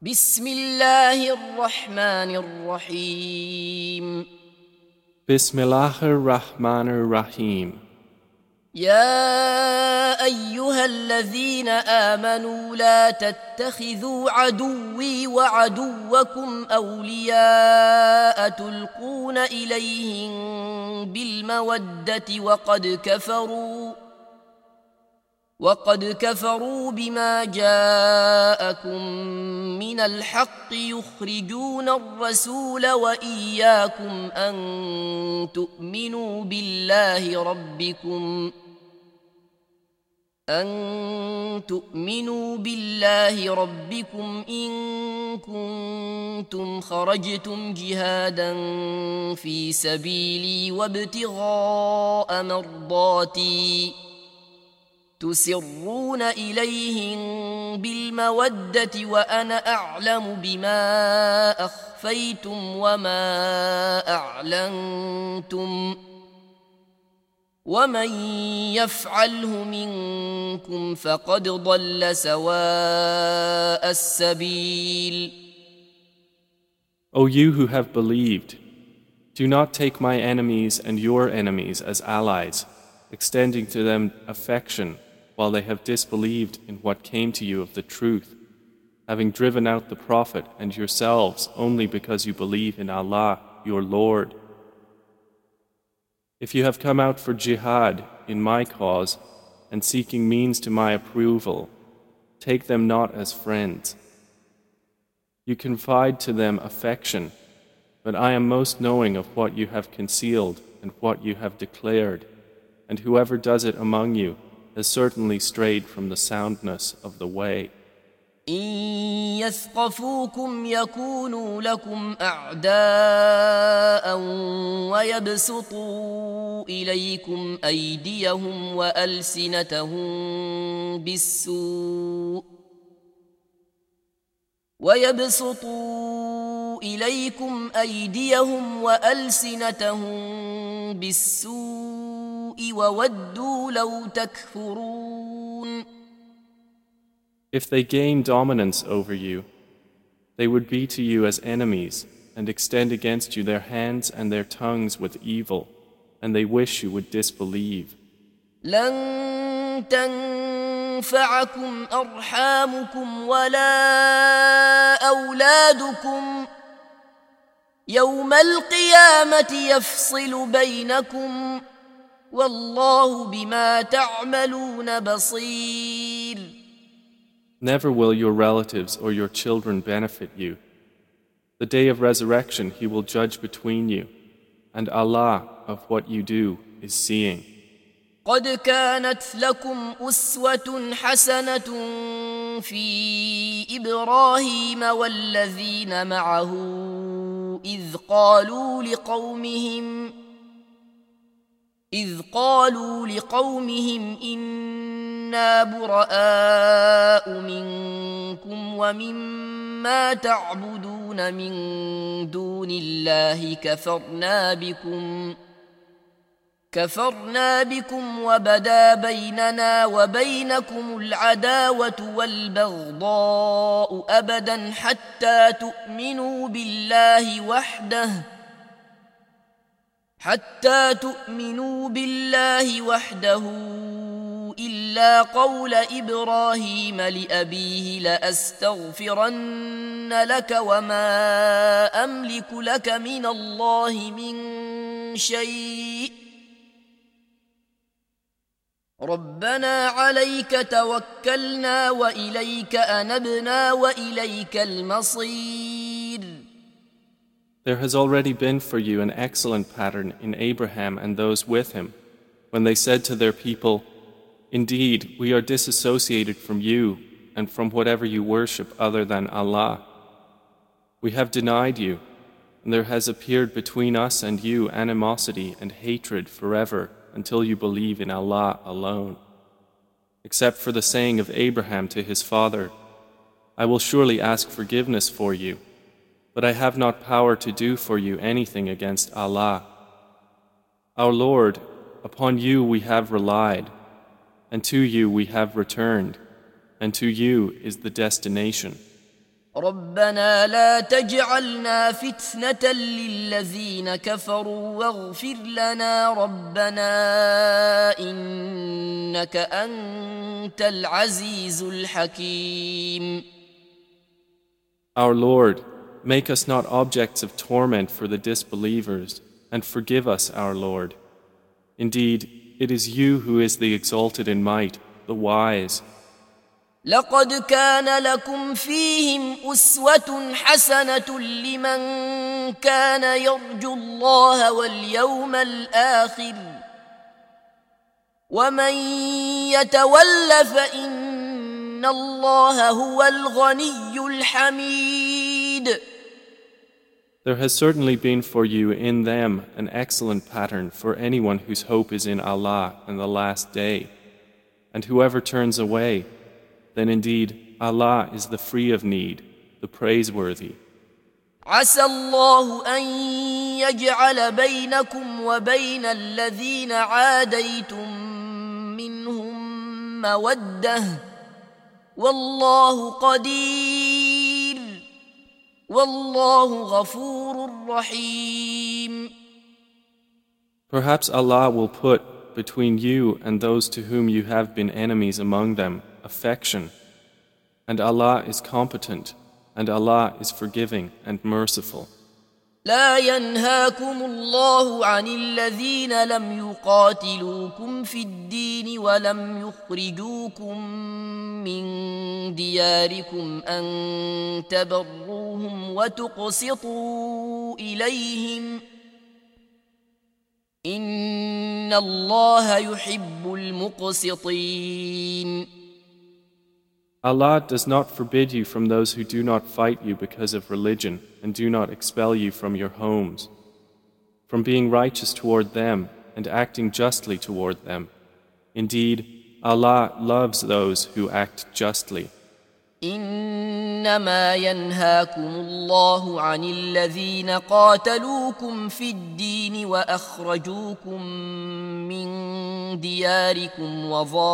بسم الله الرحمن الرحيم Bismillahir Rahmanir Rahim. يا أيها الذين آمنوا لا تتخذوا عدوي وعدوكم أولياء تلقون إليهم بالمودة وقد كفروا بما جاءكم من الحق يخرجون الرسول وإياكم أن تؤمنوا بالله ربكم إن كنتم خرجتم جهادا في سبيلي وابتغاء مرضاتي تسرون إليهم بالمودة وأنا أعلم بما أخفيتم وما أعلنتم ومن يفعله منكم فقد ضل سواء السبيل. O you who have believed, do not take my enemies and your enemies as allies, extending to them affection while they have disbelieved in what came to you of the truth, having driven out the Prophet and yourselves only because you believe in Allah, your Lord. If you have come out for jihad in my cause and seeking means to my approval, take them not as friends. You confide to them affection, but I am most knowing of what you have concealed and what you have declared, and whoever does it among you has certainly strayed from the soundness of the way. إن يثقفوكم يكونوا لكم أعداء ويبسطوا إليكم أيديهم وألسنتهم بالسوء وودوا لو تكفرون. If they gain dominance over you, they would be to you as enemies and extend against you their hands and their tongues with evil, and they wish you would disbelieve. لن تنفعكم أرحامكم ولا أولادكم يوم القيامة يفصل بينكم والله بما تعملون بصير. Never will your relatives or your children benefit you. The day of resurrection He will judge between you, and Allah of what you do is seeing. قد كانت لكم أسوة حسنة في إبراهيم والذين معه إذ قالوا لقومهم إنا براء منكم ومما تعبدون من دون الله كفرنا بكم وبدا بيننا وبينكم العداوة والبغضاء أبدا حتى تؤمنوا بالله وحده إلا قول إبراهيم لأبيه لأستغفرن لك وما أملك لك من الله من شيء ربنا عليك توكلنا وإليك أنبنا وإليك المصير. There has already been for you an excellent pattern in Abraham and those with him, when they said to their people, "Indeed, we are disassociated from you and from whatever you worship other than Allah. We have denied you, and there has appeared between us and you animosity and hatred forever until you believe in Allah alone. Except for the saying of Abraham to his father, I will surely ask forgiveness for you, but I have not power to do for you anything against Allah. Our Lord, upon you we have relied, and to you we have returned, and to you is the destination." ربنا لا تجعلنا فتنة للذين كفروا واغفر لنا ربنا إنك أنت العزيز الحكيم. Our Lord, make us not objects of torment for the disbelievers, and forgive us, our Lord. Indeed, it is you who is the exalted in might, the wise. لقد كان لكم فيهم أسوة حسنة لمن كان يرجو الله واليوم الآخر ومن يتول فإن الله هو الغني الحميد. There has certainly been for you in them an excellent pattern for anyone whose hope is in Allah and the last day. And whoever turns away, then indeed Allah is the free of need, the praiseworthy. عسى الله أن يجعل بينكم وبين الذين عاديتم منهم مودة والله قدير والله غفور رحيم. Perhaps Allah will put between you and those to whom you have been enemies among them affection, and Allah is competent, and Allah is forgiving and merciful. لا ينهاكم الله عن الذين لم يقاتلوكم في الدين ولم يخرجوكم من دياركم أن تبروهم وتقسطوا إليهم إن الله يحب المقسطين. Allah does not forbid you from those who do not fight you because of religion and do not expel you from your homes, from being righteous toward them and acting justly toward them. Indeed, Allah loves those who act justly. إنما ينهاكم الله عن الذين قاتلوكم في الدين وأخرجوكم من دياركم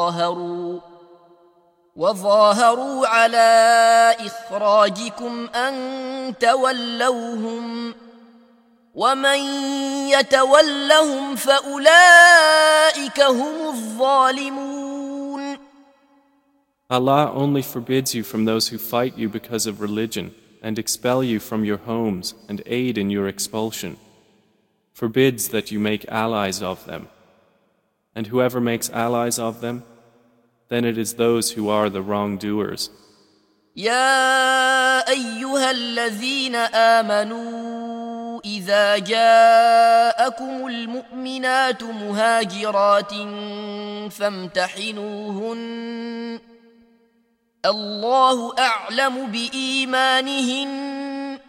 وظاهروا على إخراجكم أن تولوهم ومن يتولهم فأولئك هم الظالمون. Allah only forbids you from those who fight you because of religion and expel you from your homes and aid in your expulsion, forbids that you make allies of them. And whoever makes allies of them, then it is those who are the wrongdoers. يا أيها الذين آمنوا إذا جاءكم المؤمنات مهاجرات فامتحنوهن الله أعلم بإيمانهن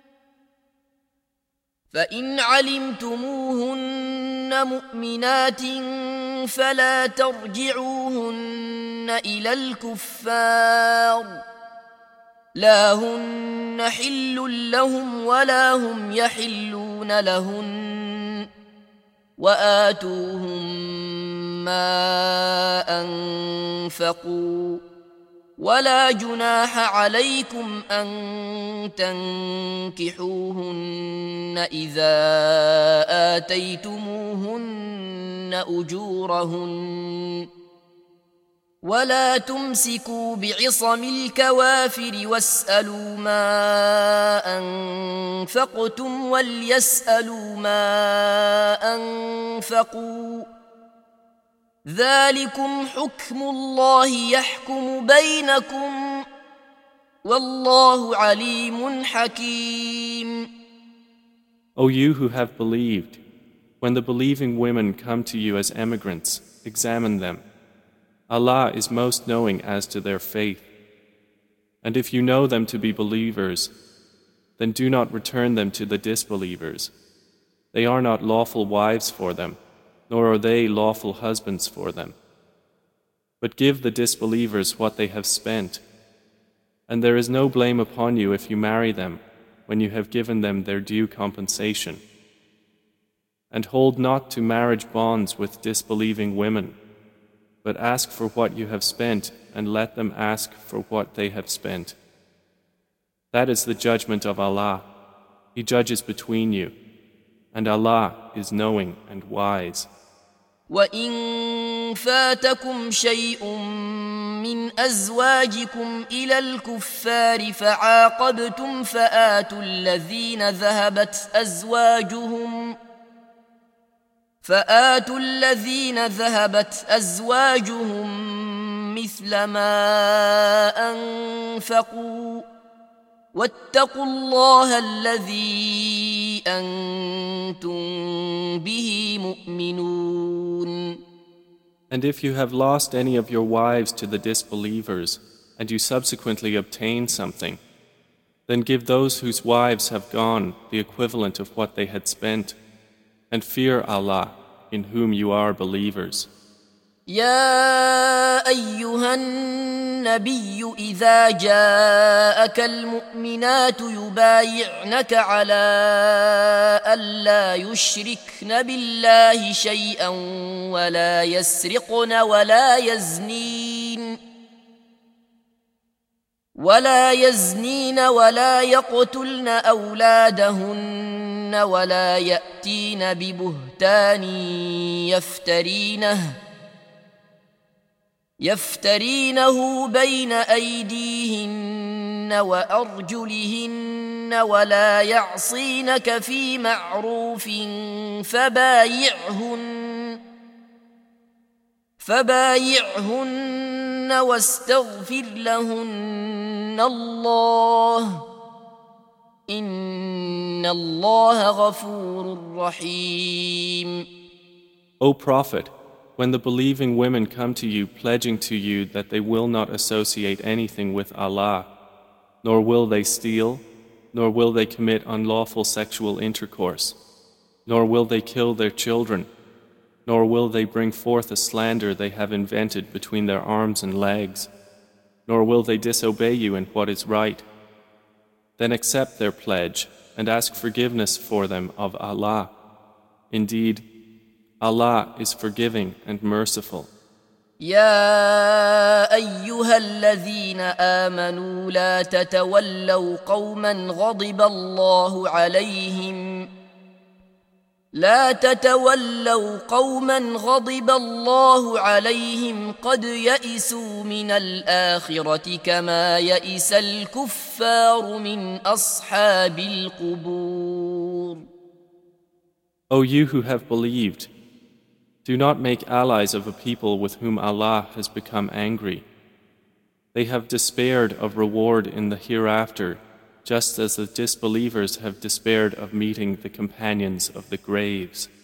فإن علمتموهن مؤمنات فلا ترجعوهن إلى الكفار لا هن حل لهم ولا هم يحلون لهن وآتوهم ما أنفقوا ولا جناح عليكم أن تنكحوهن إذا آتيتموهن أجورهن ولا تمسكوا بعصم الكوافر واسألوا ما أنفقتم وليسألوا ما أنفقوا ذلكم حكم الله يحكم بينكم والله عليم حكيم. O you who have believed, when the believing women come to you as emigrants, examine them. Allah is most knowing as to their faith. And if you know them to be believers, then do not return them to the disbelievers. They are not lawful wives for them, nor are they lawful husbands for them. But give the disbelievers what they have spent, and there is no blame upon you if you marry them when you have given them their due compensation. And hold not to marriage bonds with disbelieving women, but ask for what you have spent and let them ask for what they have spent. That is the judgment of Allah. He judges between you, and Allah is knowing and wise. وإن فاتكم شيء من أزواجكم إلى الكفار فعاقبتم فآتوا الذين ذهبت أزواجهم مثل ما أنفقوا واتقوا الله الذي أنتم به مؤمنون. And if you have lost any of your wives to the disbelievers, and you subsequently obtain something, then give those whose wives have gone the equivalent of what they had spent, and fear Allah, in whom you are believers. يا أيها النبي إذا جاءك المؤمنات يبايعنك على ألا يشركن بالله شيئا ولا يسرقن ولا يزنين ولا يقتلن أولادهن ولا يأتين ببهتان يفترينه بين أيديهن وأرجلهن ولا يعصينك في معروف فبايعهن واستغفر لهن الله إن الله غفور رحيم. O Prophet, when the believing women come to you pledging to you that they will not associate anything with Allah, nor will they steal, nor will they commit unlawful sexual intercourse, nor will they kill their children, nor will they bring forth a slander they have invented between their arms and legs, nor will they disobey you in what is right, then accept their pledge and ask forgiveness for them of Allah. Indeed, Allah is forgiving and merciful. يا أيها الذين آمنوا لا تتولوا قوما غضب الله عليهم قد يئسوا من الآخرة كما يئس الكفار من أصحاب القبور. O you who have believed, do not make allies of a people with whom Allah has become angry. They have despaired of reward in the hereafter, just as the disbelievers have despaired of meeting the companions of the graves.